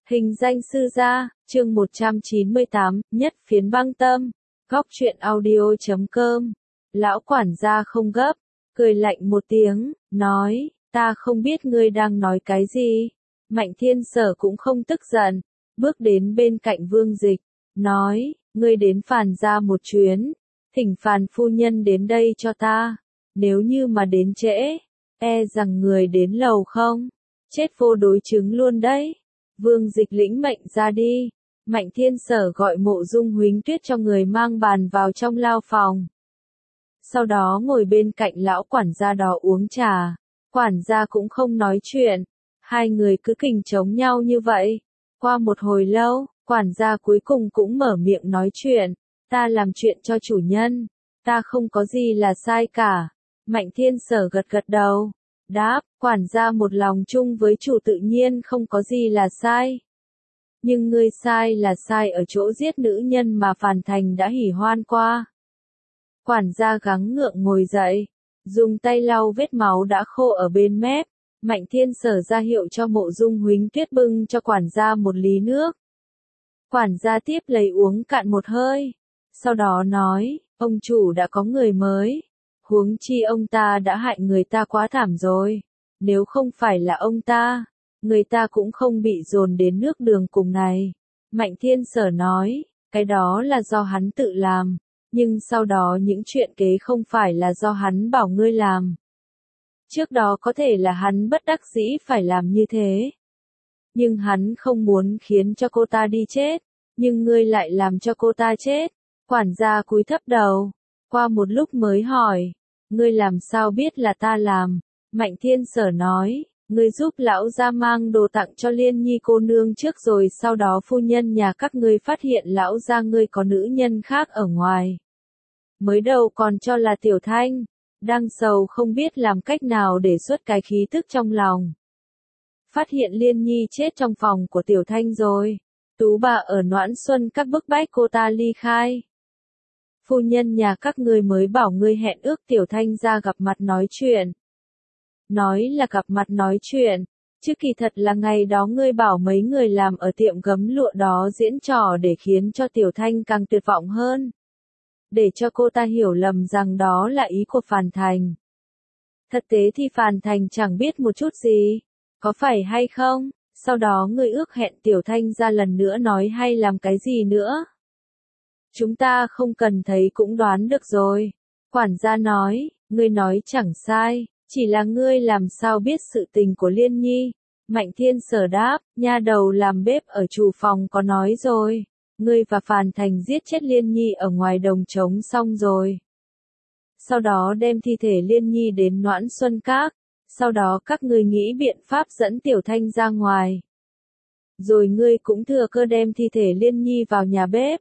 Hình danh sư gia, chương 198, nhất phiến băng tâm, góc truyện audio.com. Lão quản gia không gấp, cười lạnh một tiếng, nói, ta không biết ngươi đang nói cái gì. Mạnh Thiên Sở cũng không tức giận, bước đến bên cạnh Vương Dịch, nói, ngươi đến Phàn gia một chuyến, thỉnh Phàn phu nhân đến đây cho ta, nếu như mà đến trễ, e rằng người đến lầu không, chết vô đối chứng luôn đấy. Vương Dịch lĩnh mệnh ra đi, Mạnh Thiên Sở gọi Mộ Dung Huỳnh Tuyết cho người mang bàn vào trong lao phòng. Sau đó ngồi bên cạnh lão quản gia đó uống trà, quản gia cũng không nói chuyện, hai người cứ kình chống nhau như vậy. Qua một hồi lâu, quản gia cuối cùng cũng mở miệng nói chuyện, ta làm chuyện cho chủ nhân, ta không có gì là sai cả. Mạnh Thiên Sở gật gật đầu, đáp, quản gia một lòng chung với chủ tự nhiên không có gì là sai. Nhưng ngươi sai là sai ở chỗ giết nữ nhân mà Phàn Thành đã hỉ hoan qua. Quản gia gắng ngượng ngồi dậy, dùng tay lau vết máu đã khô ở bên mép. Mạnh Thiên Sở ra hiệu cho Mộ Dung Huỳnh Tuyết bưng cho quản gia một ly nước. Quản gia tiếp lấy uống cạn một hơi, sau đó nói, ông chủ đã có người mới, huống chi ông ta đã hại người ta quá thảm rồi, nếu không phải là ông ta, người ta cũng không bị dồn đến nước đường cùng này. Mạnh Thiên Sở nói, cái đó là do hắn tự làm, nhưng sau đó những chuyện kế không phải là do hắn bảo ngươi làm. Trước đó có thể là hắn bất đắc dĩ phải làm như thế. Nhưng hắn không muốn khiến cho cô ta đi chết, nhưng ngươi lại làm cho cô ta chết. Quản gia cúi thấp đầu, qua một lúc mới hỏi, ngươi làm sao biết là ta làm? Mạnh Thiên Sở nói, ngươi giúp lão gia mang đồ tặng cho Liên Nhi cô nương trước rồi sau đó phu nhân nhà các ngươi phát hiện lão gia ngươi có nữ nhân khác ở ngoài. Mới đầu còn cho là Tiểu Thanh, đang sầu không biết làm cách nào để xuất cái khí tức trong lòng. Phát hiện Liên Nhi chết trong phòng của Tiểu Thanh rồi, tú bà ở Noãn Xuân các bức bách cô ta ly khai. Phu nhân nhà các ngươi mới bảo ngươi hẹn ước Tiểu Thanh ra gặp mặt nói chuyện. Nói là gặp mặt nói chuyện, chứ kỳ thật là ngày đó ngươi bảo mấy người làm ở tiệm gấm lụa đó diễn trò để khiến cho Tiểu Thanh càng tuyệt vọng hơn. Để cho cô ta hiểu lầm rằng đó là ý của Phàn Thành. Thật tế thì Phàn Thành chẳng biết một chút gì, có phải hay không? Sau đó ngươi ước hẹn Tiểu Thanh ra lần nữa nói hay làm cái gì nữa? Chúng ta không cần thấy cũng đoán được rồi. Quản gia nói, ngươi nói chẳng sai, chỉ là ngươi làm sao biết sự tình của Liên Nhi. Mạnh Thiên Sở đáp, nha đầu làm bếp ở chủ phòng có nói rồi. Ngươi và Phàn Thành giết chết Liên Nhi ở ngoài đồng trống xong rồi. Sau đó đem thi thể Liên Nhi đến Noãn Xuân Các. Sau đó các ngươi nghĩ biện pháp dẫn Tiểu Thanh ra ngoài. Rồi ngươi cũng thừa cơ đem thi thể Liên Nhi vào nhà bếp.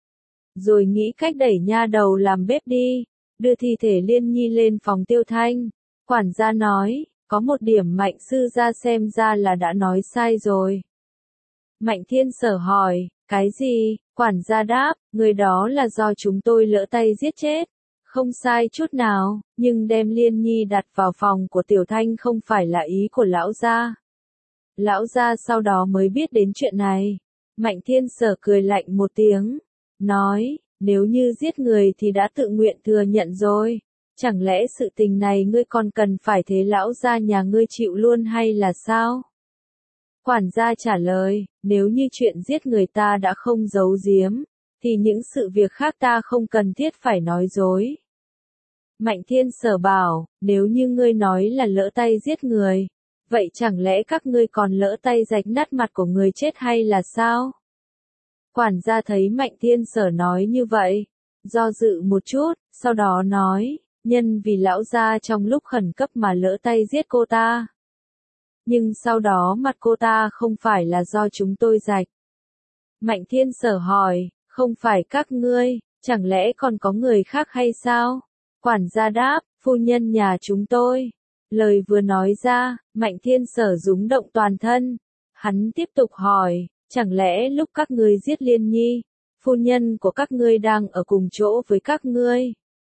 Rồi nghĩ cách đẩy nha đầu làm bếp đi, đưa thi thể Liên Nhi lên phòng Tiêu Thanh. Quản gia nói, có một điểm Mạnh sư gia xem ra là đã nói sai rồi. Mạnh Thiên Sở hỏi, cái gì? Quản gia đáp, người đó là do chúng tôi lỡ tay giết chết. Không sai chút nào, nhưng đem Liên Nhi đặt vào phòng của Tiểu Thanh không phải là ý của lão gia. Lão gia sau đó mới biết đến chuyện này. Mạnh Thiên Sở cười lạnh một tiếng, nói, nếu như giết người thì đã tự nguyện thừa nhận rồi. Chẳng lẽ sự tình này ngươi còn cần phải thế lão gia nhà ngươi chịu luôn hay là sao? Quản gia trả lời, nếu như chuyện giết người ta đã không giấu giếm, thì những sự việc khác ta không cần thiết phải nói dối. Mạnh Thiên Sở bảo, nếu như ngươi nói là lỡ tay giết người, vậy chẳng lẽ các ngươi còn lỡ tay rạch nát mặt của người chết hay là sao? Quản gia thấy Mạnh Thiên Sở nói như vậy, do dự một chút, sau đó nói, nhân vì lão gia trong lúc khẩn cấp mà lỡ tay giết cô ta. Nhưng sau đó mặt cô ta không phải là do chúng tôi rạch. Mạnh Thiên Sở hỏi, không phải các ngươi, chẳng lẽ còn có người khác hay sao? Quản gia đáp, phu nhân nhà chúng tôi. Lời vừa nói ra, Mạnh Thiên Sở rúng động toàn thân. Hắn tiếp tục hỏi, chẳng lẽ lúc các ngươi giết Liên Nhi, phu nhân của các ngươi đang ở cùng chỗ với các ngươi?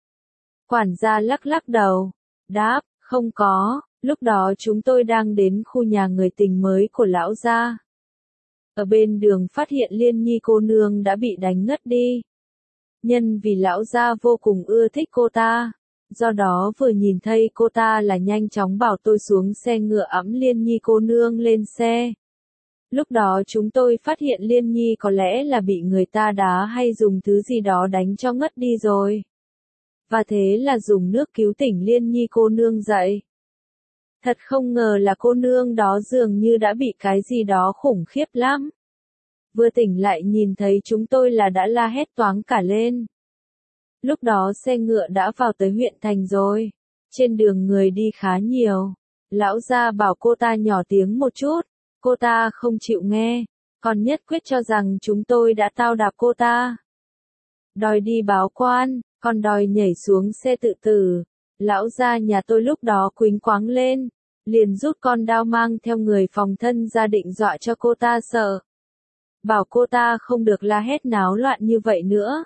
Quản gia lắc lắc đầu, đáp, không có, lúc đó chúng tôi đang đến khu nhà người tình mới của lão gia. ở bên đường phát hiện Liên Nhi cô nương đã bị đánh ngất đi. Nhân vì lão gia vô cùng ưa thích cô ta, do đó vừa nhìn thấy cô ta là nhanh chóng bảo tôi xuống xe ngựa ẵm Liên Nhi cô nương lên xe. Lúc đó chúng tôi phát hiện Liên Nhi có lẽ là bị người ta đá hay dùng thứ gì đó đánh cho ngất đi rồi. Và thế là dùng nước cứu tỉnh Liên Nhi cô nương dậy. Thật không ngờ là cô nương đó dường như đã bị cái gì đó khủng khiếp lắm. Vừa tỉnh lại nhìn thấy chúng tôi là đã la hét toáng cả lên. Lúc đó xe ngựa đã vào tới huyện thành rồi. Trên đường người đi khá nhiều. Lão gia bảo cô ta nhỏ tiếng một chút. Cô ta không chịu nghe. Còn nhất quyết cho rằng chúng tôi đã tao đạp cô ta. Đòi đi báo quan, còn đòi nhảy xuống xe tự tử. Lão gia nhà tôi lúc đó quýnh quáng lên. Liền rút con dao mang theo người phòng thân ra định dọa cho cô ta sợ. Bảo cô ta không được la hét náo loạn như vậy nữa.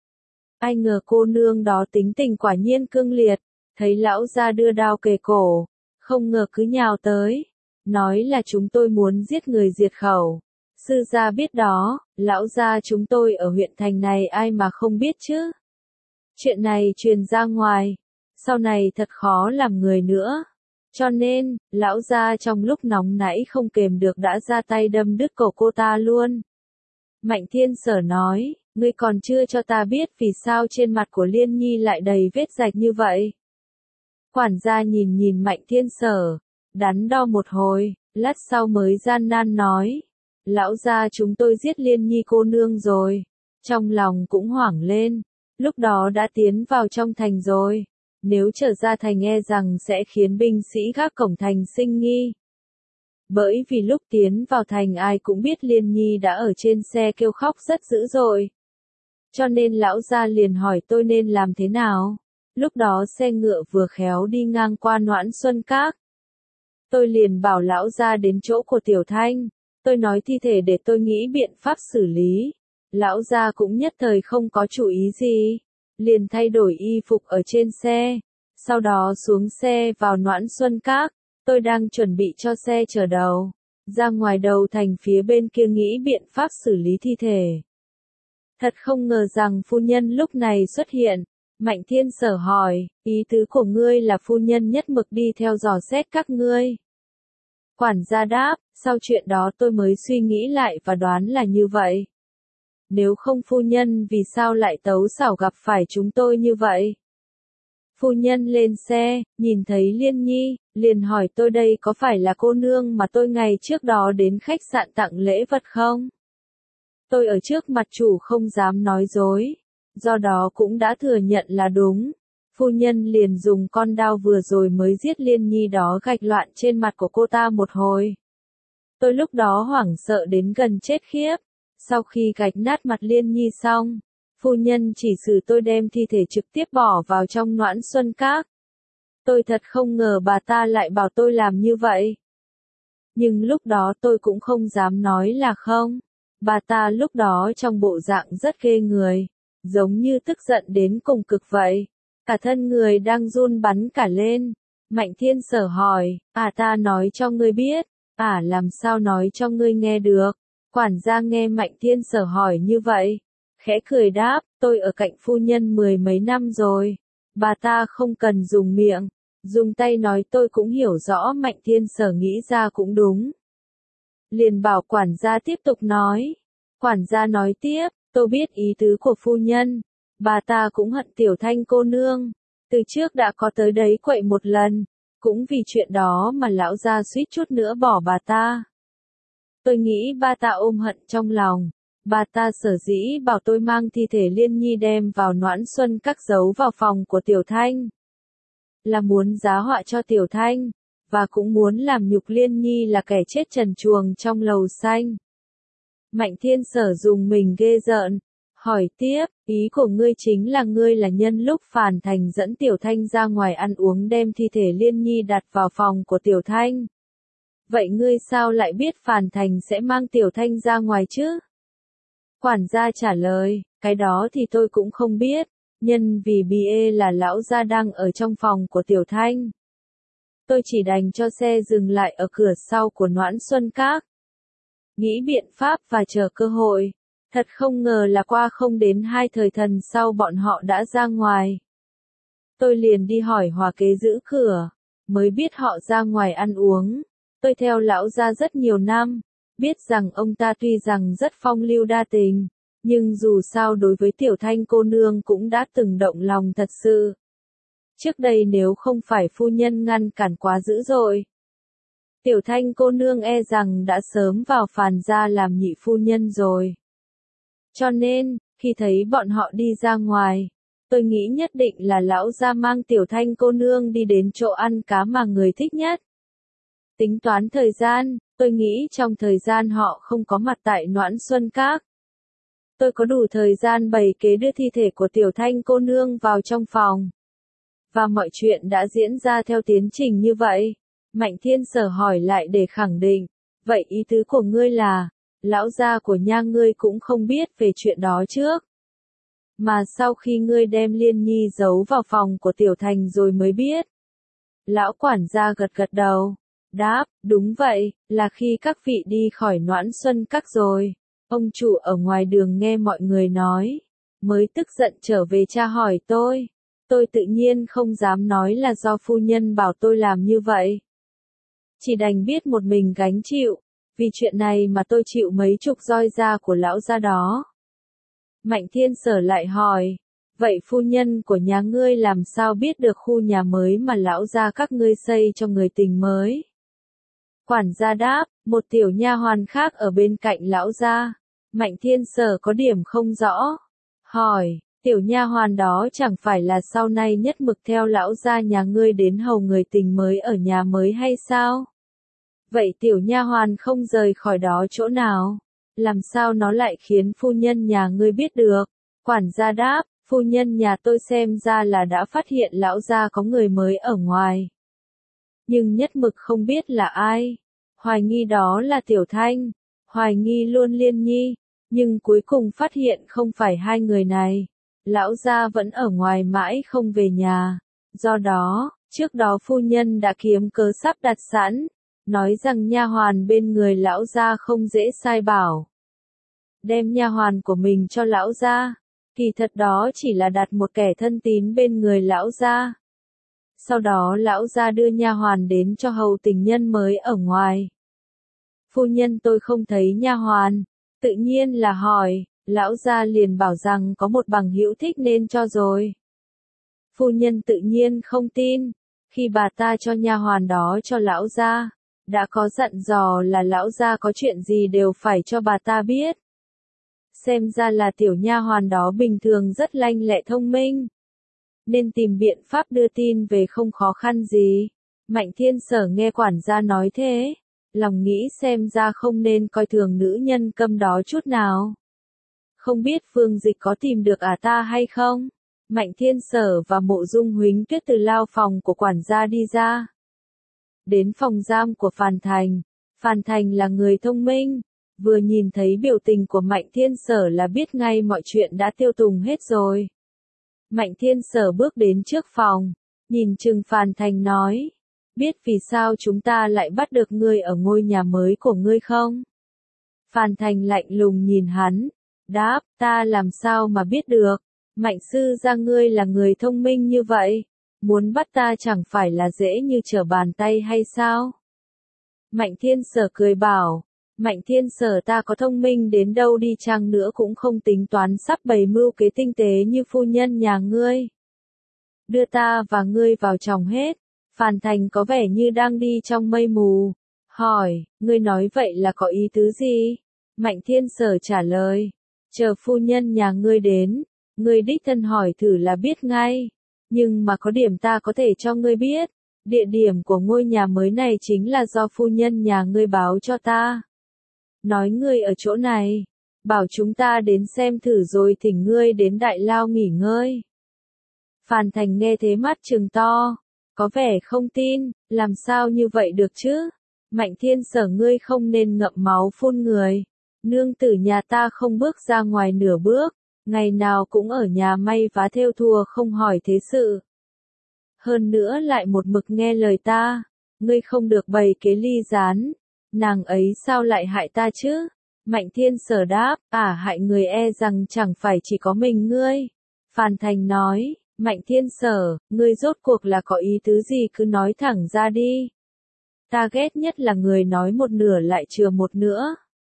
Ai ngờ cô nương đó tính tình quả nhiên cương liệt, thấy lão gia đưa đao kề cổ, không ngờ cứ nhào tới, nói là chúng tôi muốn giết người diệt khẩu. Sư gia biết đó, lão gia chúng tôi ở huyện thành này ai mà không biết chứ. Chuyện này truyền ra ngoài, sau này thật khó làm người nữa. Cho nên, lão gia trong lúc nóng nảy không kềm được đã ra tay đâm đứt cổ cô ta luôn. Mạnh Thiên Sở nói, ngươi còn chưa cho ta biết vì sao trên mặt của Liên Nhi lại đầy vết rạch như vậy. Quản gia nhìn Mạnh Thiên Sở, đắn đo một hồi, lát sau mới gian nan nói, lão gia chúng tôi giết Liên Nhi cô nương rồi. Trong lòng cũng hoảng lên, lúc đó đã tiến vào trong thành rồi. Nếu trở ra thành e rằng sẽ khiến binh sĩ gác cổng thành sinh nghi. Bởi vì lúc tiến vào thành ai cũng biết Liên Nhi đã ở trên xe kêu khóc rất dữ dội. Cho nên lão gia liền hỏi tôi nên làm thế nào. Lúc đó xe ngựa vừa khéo đi ngang qua Noãn Xuân Các. Tôi liền bảo lão gia đến chỗ của Tiểu Thanh. Tôi nói thi thể để tôi nghĩ biện pháp xử lý. Lão gia cũng nhất thời không có chủ ý gì. Liền thay đổi y phục ở trên xe. Sau đó xuống xe vào Noãn Xuân Các. Tôi đang chuẩn bị cho xe chở đầu. Ra ngoài đầu thành phía bên kia nghĩ biện pháp xử lý thi thể. Thật không ngờ rằng phu nhân lúc này xuất hiện. Mạnh Thiên Sở hỏi, ý tứ của ngươi là phu nhân nhất mực đi theo dò xét các ngươi. Quản gia đáp, sau chuyện đó tôi mới suy nghĩ lại và đoán là như vậy. Nếu không phu nhân vì sao lại tấu xảo gặp phải chúng tôi như vậy? Phu nhân lên xe, nhìn thấy Liên Nhi, liền hỏi tôi đây có phải là cô nương mà tôi ngày trước đó đến khách sạn tặng lễ vật không? Tôi ở trước mặt chủ không dám nói dối, do đó cũng đã thừa nhận là đúng. Phu nhân liền dùng con dao vừa rồi mới giết Liên Nhi đó gạch loạn trên mặt của cô ta một hồi. Tôi lúc đó hoảng sợ đến gần chết khiếp. Sau khi gạch nát mặt Liên Nhi xong, phu nhân chỉ xử tôi đem thi thể trực tiếp bỏ vào trong Noãn Xuân Các. Tôi thật không ngờ bà ta lại bảo tôi làm như vậy. Nhưng lúc đó tôi cũng không dám nói là không. Bà ta lúc đó trong bộ dạng rất ghê người, giống như tức giận đến cùng cực vậy. Cả thân người đang run bắn cả lên. Mạnh Thiên Sở hỏi, ta nói cho ngươi biết, làm sao nói cho ngươi nghe được. Quản gia nghe Mạnh Thiên Sở hỏi như vậy, khẽ cười đáp, tôi ở cạnh phu nhân mười mấy năm rồi. Bà ta không cần dùng miệng, dùng tay nói tôi cũng hiểu rõ. Mạnh Thiên Sở nghĩ ra cũng đúng. Liền bảo quản gia tiếp tục nói. Quản gia nói tiếp, tôi biết ý tứ của phu nhân. Bà ta cũng hận Tiểu Thanh cô nương. Từ trước đã có tới đấy quậy một lần. Cũng vì chuyện đó mà lão gia suýt chút nữa bỏ bà ta. Tôi nghĩ bà ta ôm hận trong lòng. Bà ta sở dĩ bảo tôi mang thi thể Liên Nhi đem vào Noãn Xuân Các giấu vào phòng của Tiểu Thanh. Là muốn giá họa cho Tiểu Thanh. Và cũng muốn làm nhục Liên Nhi là kẻ chết trần truồng trong lầu xanh. Mạnh Thiên Sở dùng mình ghê rợn. Hỏi tiếp, ý của ngươi chính là ngươi là nhân lúc Phàn Thành dẫn Tiểu Thanh ra ngoài ăn uống đem thi thể Liên Nhi đặt vào phòng của Tiểu Thanh. Vậy ngươi sao lại biết Phàn Thành sẽ mang Tiểu Thanh ra ngoài chứ? Quản gia trả lời, cái đó thì tôi cũng không biết, nhân vì bia là lão gia đang ở trong phòng của Tiểu Thanh. Tôi chỉ đành cho xe dừng lại ở cửa sau của Noãn Xuân Các. nghĩ biện pháp và chờ cơ hội. Thật không ngờ là qua không đến 2 thời thần sau bọn họ đã ra ngoài. Tôi liền đi hỏi Hòa kế giữ cửa, mới biết họ ra ngoài ăn uống. Tôi theo lão gia rất nhiều năm, biết rằng ông ta tuy rằng rất phong lưu đa tình, nhưng dù sao đối với Tiểu Thanh cô nương cũng đã từng động lòng thật sự. Trước đây nếu không phải phu nhân ngăn cản quá dữ dội, Tiểu Thanh cô nương e rằng đã sớm vào Phàn gia làm nhị phu nhân rồi. Cho nên, khi thấy bọn họ đi ra ngoài, tôi nghĩ nhất định là lão gia mang Tiểu Thanh cô nương đi đến chỗ ăn cá mà người thích nhất. Tính toán thời gian, tôi nghĩ trong thời gian họ không có mặt tại Noãn Xuân Các, tôi có đủ thời gian bày kế đưa thi thể của Tiểu Thanh cô nương vào trong phòng. Và mọi chuyện đã diễn ra theo tiến trình như vậy. Mạnh Thiên Sở hỏi lại để khẳng định, vậy ý tứ của ngươi là, lão gia của nha ngươi cũng không biết về chuyện đó trước. Mà sau khi ngươi đem Liên Nhi giấu vào phòng của Tiểu Thành rồi mới biết. Lão quản gia gật gật đầu, đáp, đúng vậy, là khi các vị đi khỏi Noãn Xuân Các rồi. Ông chủ ở ngoài đường nghe mọi người nói, mới tức giận trở về tra hỏi tôi. Tôi tự nhiên không dám nói là do phu nhân bảo tôi làm như vậy. Chỉ đành biết một mình gánh chịu, vì chuyện này mà tôi chịu mấy chục roi da của lão gia đó. Mạnh Thiên Sở lại hỏi, vậy phu nhân của nhà ngươi làm sao biết được khu nhà mới mà lão gia các ngươi xây cho người tình mới? Quản gia đáp, một tiểu nha hoàn khác ở bên cạnh lão gia. Mạnh Thiên Sở có điểm không rõ. Hỏi, tiểu nha hoàn đó chẳng phải là sau này nhất mực theo lão gia nhà ngươi đến hầu người tình mới ở nhà mới hay sao? Vậy tiểu nha hoàn không rời khỏi đó chỗ nào? Làm sao nó lại khiến phu nhân nhà ngươi biết được? Quản gia đáp, phu nhân nhà tôi xem ra là đã phát hiện lão gia có người mới ở ngoài. Nhưng nhất mực không biết là ai. Hoài nghi đó là Tiểu Thanh, hoài nghi luôn Liên Nhi, nhưng cuối cùng phát hiện không phải hai người này. Lão gia vẫn ở ngoài mãi không về nhà. Do đó, trước đó phu nhân đã kiếm cớ sắp đặt sẵn, nói rằng nha hoàn bên người lão gia không dễ sai bảo. Đem nha hoàn của mình cho lão gia, kỳ thật đó chỉ là đặt một kẻ thân tín bên người lão gia. Sau đó lão gia đưa nha hoàn đến cho hầu tình nhân mới ở ngoài. Phu nhân tôi không thấy nha hoàn, tự nhiên là hỏi, lão gia liền bảo rằng có một bằng hữu thích nên cho rồi. Phu nhân tự nhiên không tin, khi bà ta cho nha hoàn đó cho lão gia, đã có dặn dò là lão gia có chuyện gì đều phải cho bà ta biết. Xem ra là tiểu nha hoàn đó bình thường rất lanh lẹ thông minh, nên tìm biện pháp đưa tin về không khó khăn gì. Mạnh Thiên Sở nghe quản gia nói thế, lòng nghĩ xem ra không nên coi thường nữ nhân câm đó chút nào. Không biết Phương Dịch có tìm được ta hay không? Mạnh Thiên Sở và Mộ Dung Huỳnh Tuyết từ lao phòng của quản gia đi ra. Đến phòng giam của Phàn Thành. Phàn Thành là người thông minh, vừa nhìn thấy biểu tình của Mạnh Thiên Sở là biết ngay mọi chuyện đã tiêu tùng hết rồi. Mạnh Thiên Sở bước đến trước phòng, nhìn chừng Phàn Thành nói, biết vì sao chúng ta lại bắt được ngươi ở ngôi nhà mới của ngươi không? Phàn Thành lạnh lùng nhìn hắn, đáp, ta làm sao mà biết được, Mạnh sư gia ngươi là người thông minh như vậy, muốn bắt ta chẳng phải là dễ như trở bàn tay hay sao? Mạnh Thiên Sở cười bảo, Mạnh Thiên Sở ta có thông minh đến đâu đi chăng nữa cũng không tính toán sắp bày mưu kế tinh tế như phu nhân nhà ngươi. Đưa ta và ngươi vào chồng hết. Phàn Thành có vẻ như đang đi trong mây mù. Hỏi, ngươi nói vậy là có ý tứ gì? Mạnh Thiên Sở trả lời, chờ phu nhân nhà ngươi đến, ngươi đích thân hỏi thử là biết ngay. Nhưng mà có điểm ta có thể cho ngươi biết, địa điểm của ngôi nhà mới này chính là do phu nhân nhà ngươi báo cho ta. Nói ngươi ở chỗ này, bảo chúng ta đến xem thử rồi thỉnh ngươi đến đại lao nghỉ ngơi. Phàn Thành nghe thế mắt trừng to, có vẻ không tin, làm sao như vậy được chứ? Mạnh Thiên Sở ngươi không nên ngậm máu phun người. Nương tử nhà ta không bước ra ngoài nửa bước, ngày nào cũng ở nhà may vá thêu thùa không hỏi thế sự. Hơn nữa lại một mực nghe lời ta, ngươi không được bày kế ly gián, Nàng ấy sao lại hại ta chứ? Mạnh Thiên Sở đáp, hại người e rằng chẳng phải chỉ có mình ngươi. Phan Thành nói, Mạnh Thiên Sở, ngươi rốt cuộc là có ý tứ gì cứ nói thẳng ra đi. Ta ghét nhất là người nói một nửa lại chừa một nữa.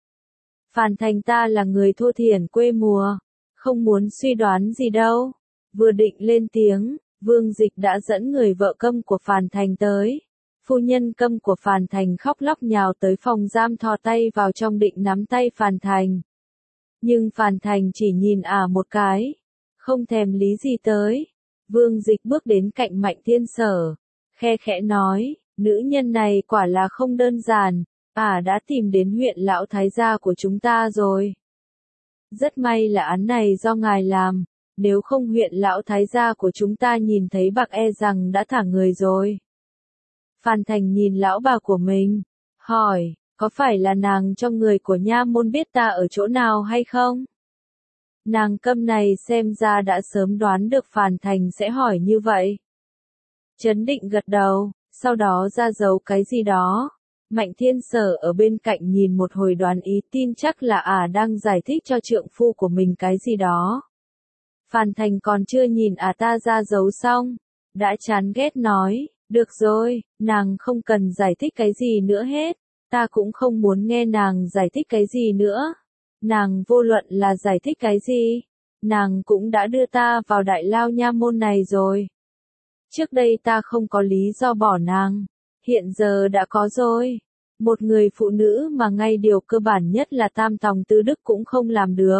Phan Thành ta là người thô thiển quê mùa, không muốn suy đoán gì đâu. Vừa định lên tiếng, Vương Dịch đã dẫn người vợ Câm của Phan Thành tới. Phu nhân Câm của Phan Thành khóc lóc nhào tới phòng giam thò tay vào trong định nắm tay Phan Thành. Nhưng Phan Thành chỉ nhìn một cái, không thèm lý gì tới. Vương Dịch bước đến cạnh Mạnh Thiên Sở, khe khẽ nói, nữ nhân này quả là không đơn giản, đã tìm đến huyện lão thái gia của chúng ta rồi. Rất may là án này do ngài làm, nếu không huyện lão thái gia của chúng ta nhìn thấy bạc e rằng đã thả người rồi. Phan Thành nhìn lão bà của mình, hỏi, có phải là nàng cho người của nha môn biết ta ở chỗ nào hay không? Nàng Câm này xem ra đã sớm đoán được Phan Thành sẽ hỏi như vậy. Trấn định gật đầu, sau đó ra dấu cái gì đó. Mạnh Thiên Sở ở bên cạnh nhìn một hồi đoán ý tin chắc là đang giải thích cho trượng phu của mình cái gì đó. Phan Thành còn chưa nhìn ta ra dấu xong, đã chán ghét nói, được rồi, nàng không cần giải thích cái gì nữa hết, ta cũng không muốn nghe nàng giải thích cái gì nữa. Nàng vô luận là giải thích cái gì, nàng cũng đã đưa ta vào đại lao nha môn này rồi. Trước đây ta không có lý do bỏ nàng, hiện giờ đã có rồi. Một người phụ nữ mà ngay điều cơ bản nhất là tam tòng tứ đức cũng không làm được.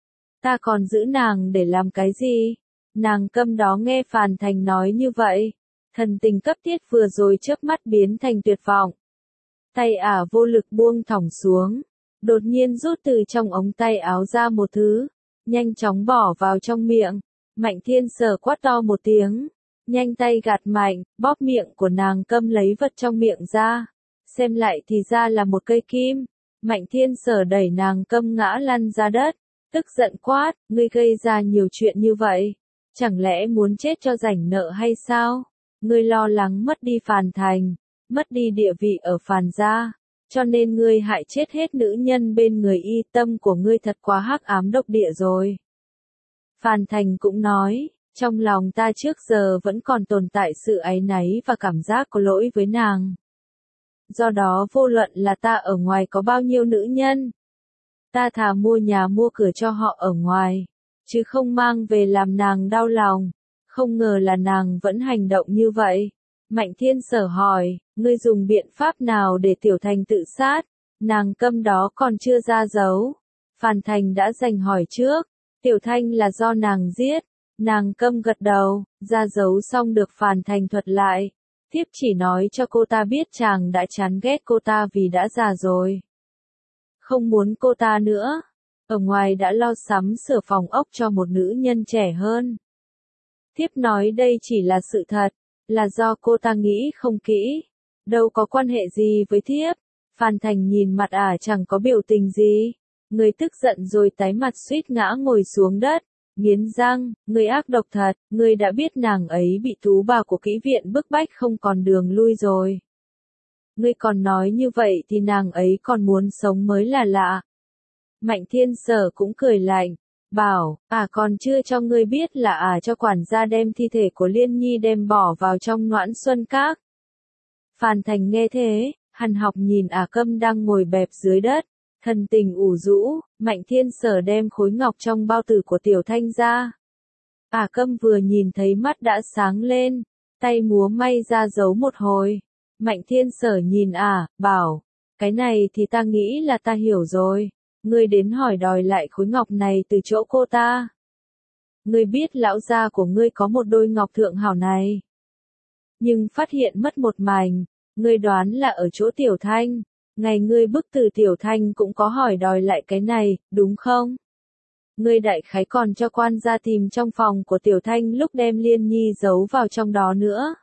Ta còn giữ nàng để làm cái gì? Nàng Câm đó nghe Phan Thành nói như vậy, thần tình cấp thiết vừa rồi chớp mắt biến thành tuyệt vọng. Tay vô lực buông thõng xuống, đột nhiên rút từ trong ống tay áo ra một thứ, nhanh chóng bỏ vào trong miệng. Mạnh Thiên Sở quát to một tiếng, nhanh tay gạt mạnh, bóp miệng của nàng Câm lấy vật trong miệng ra. Xem lại thì ra là một cây kim. Mạnh Thiên Sở đẩy nàng Câm ngã lăn ra đất, tức giận quát, ngươi gây ra nhiều chuyện như vậy, chẳng lẽ muốn chết cho rảnh nợ hay sao? Ngươi lo lắng mất đi Phan Thành, mất đi địa vị ở Phan gia, cho nên ngươi hại chết hết nữ nhân bên người y, tâm của ngươi thật quá hắc ám độc địa rồi. Phan Thành cũng nói, trong lòng ta trước giờ vẫn còn tồn tại sự áy náy và cảm giác có lỗi với nàng. Do đó vô luận là ta ở ngoài có bao nhiêu nữ nhân, ta thà mua nhà mua cửa cho họ ở ngoài, chứ không mang về làm nàng đau lòng. Không ngờ là nàng vẫn hành động như vậy. Mạnh Thiên Sở hỏi, ngươi dùng biện pháp nào để Tiểu Thành tự sát? Nàng Câm đó còn chưa ra dấu. Phan Thành đã giành hỏi trước, Tiểu Thanh là do nàng giết. Nàng Câm gật đầu, ra dấu xong được Phan Thành thuật lại. Tiếp chỉ nói cho cô ta biết chàng đã chán ghét cô ta vì đã già rồi. Không muốn cô ta nữa. Ở ngoài đã lo sắm sửa phòng ốc cho một nữ nhân trẻ hơn. Tiếp nói đây chỉ là sự thật, là do cô ta nghĩ không kỹ, đâu có quan hệ gì với thiếp. Phan Thành nhìn mặt chẳng có biểu tình gì, người tức giận rồi tái mặt suýt ngã ngồi xuống đất, nghiến răng, người ác độc thật, người đã biết nàng ấy bị tú bà của kỹ viện bức bách không còn đường lui rồi. Ngươi còn nói như vậy thì nàng ấy còn muốn sống mới là lạ. Mạnh Thiên Sở cũng cười lạnh, bảo, còn chưa cho ngươi biết là cho quản gia đem thi thể của Liên Nhi đem bỏ vào trong Noãn Xuân Các. Phan Thành nghe thế, hằn học nhìn Câm đang ngồi bẹp dưới đất, thần tình ủ rũ. Mạnh Thiên Sở đem khối ngọc trong bao tử của Tiểu Thanh ra. Câm vừa nhìn thấy mắt đã sáng lên, tay múa may ra dấu một hồi. Mạnh Thiên Sở nhìn bảo, cái này thì ta nghĩ là ta hiểu rồi. Ngươi đến hỏi đòi lại khối ngọc này từ chỗ cô ta. Ngươi biết lão gia của ngươi có một đôi ngọc thượng hảo này. Nhưng phát hiện mất một mảnh, ngươi đoán là ở chỗ Tiểu Thanh. Ngày ngươi bức từ Tiểu Thanh cũng có hỏi đòi lại cái này, đúng không? Ngươi đại khái còn cho quan gia tìm trong phòng của Tiểu Thanh lúc đem Liên Nhi giấu vào trong đó nữa.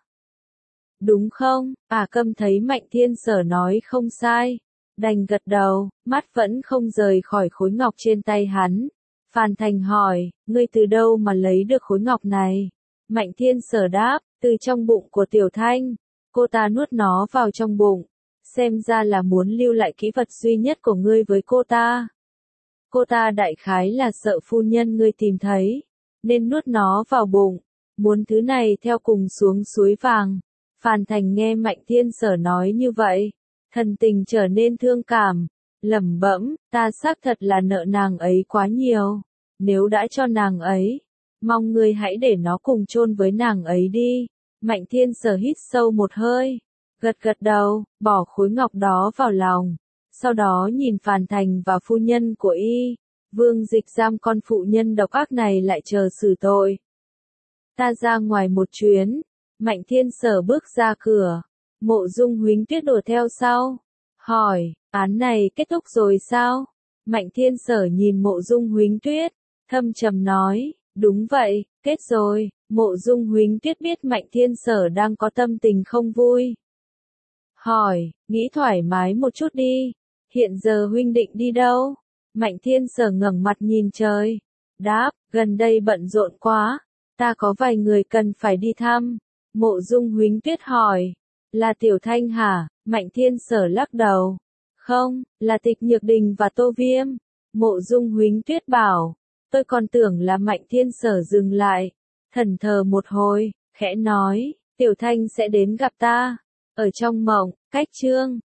Đúng không? Câm thấy Mạnh Thiên Sở nói không sai. Đành gật đầu, mắt vẫn không rời khỏi khối ngọc trên tay hắn. Phan Thành hỏi, ngươi từ đâu mà lấy được khối ngọc này? Mạnh Thiên Sở đáp, từ trong bụng của Tiểu Thanh. Cô ta nuốt nó vào trong bụng. xem ra là muốn lưu lại kỹ vật duy nhất của ngươi với cô ta. Cô ta đại khái là sợ phu nhân ngươi tìm thấy, nên nuốt nó vào bụng, muốn thứ này theo cùng xuống suối vàng. Phàn Thành nghe Mạnh Thiên Sở nói như vậy, thần tình trở nên thương cảm, lẩm bẩm, ta xác thật là nợ nàng ấy quá nhiều, nếu đã cho nàng ấy, mong ngươi hãy để nó cùng chôn với nàng ấy đi. Mạnh Thiên Sở hít sâu một hơi, gật gật đầu, bỏ khối ngọc đó vào lòng, sau đó nhìn Phàn Thành và phu nhân của y, Vương Dịch giam con phụ nhân độc ác này lại chờ xử tội. Ta ra ngoài một chuyến. Mạnh Thiên Sở bước ra cửa, Mộ Dung Huính Tuyết đuổi theo sau, hỏi, án này kết thúc rồi sao? Mạnh Thiên Sở nhìn Mộ Dung Huính Tuyết, thâm trầm nói, đúng vậy, kết rồi. Mộ Dung Huính Tuyết biết Mạnh Thiên Sở đang có tâm tình không vui. Hỏi, nghĩ thoải mái một chút đi, hiện giờ huynh định đi đâu? Mạnh Thiên Sở ngẩng mặt nhìn trời, đáp, gần đây bận rộn quá, ta có vài người cần phải đi thăm. Mộ Dung Huính Tuyết hỏi, là Tiểu Thanh hả? Mạnh Thiên Sở lắc đầu, không, là Tịch Nhược Đình và Tô Viêm. Mộ Dung Huính Tuyết bảo, tôi còn tưởng là Mạnh Thiên Sở dừng lại, thẫn thờ một hồi, khẽ nói, Tiểu Thanh sẽ đến gặp ta, ở trong mộng, cách chương